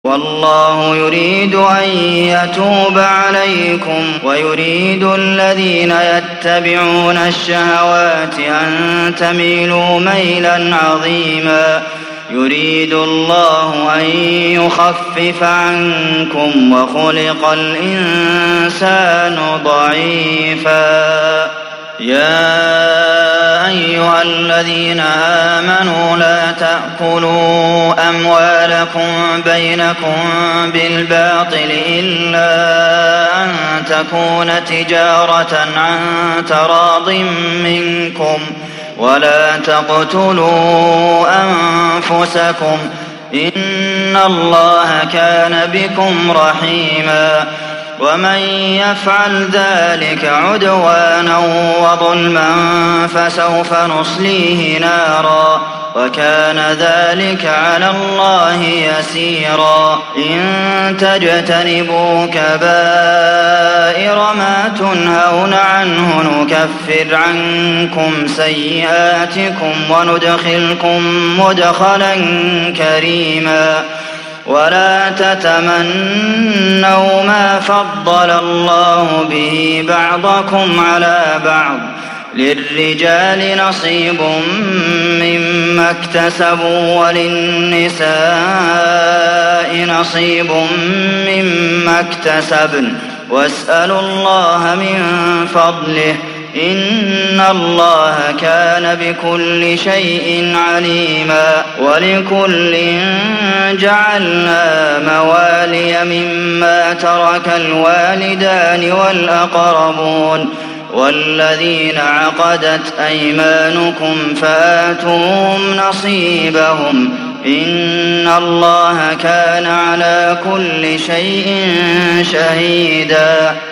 والله يريد أن يتوب عليكم ويريد الذين يتبعون الشهوات أن تميلوا ميلا عظيما يريد الله أن يخفف عنكم وخلق الإنسان ضعيفا يا أيها الذين آمنوا لا تأكلوا أموالكم بينكم بالباطل إلا أن تكون تجارة عن تراض منكم ولا تقتلوا أنفسكم إن الله كان بكم رحيما ومن يفعل ذلك عدوانا وظلما فسوف نصليه نارا وكان ذلك على الله يسيرا إن تجتنبوا كبائر ما تنهون عنه نكفر عنكم سيئاتكم وندخلكم مدخلا كريما ولا تتمنوا ما فضل الله به بعضكم على بعض للرجال نصيب مما اكتسبوا وللنساء نصيب مما اكتسبن واسألوا الله من فضله إن الله كان بكل شيء عليما ولكل جعلنا موالي مما ترك الوالدان والأقربون والذين عقدت أيمانكم فآتوهم نصيبهم إن الله كان على كل شيء شهيدا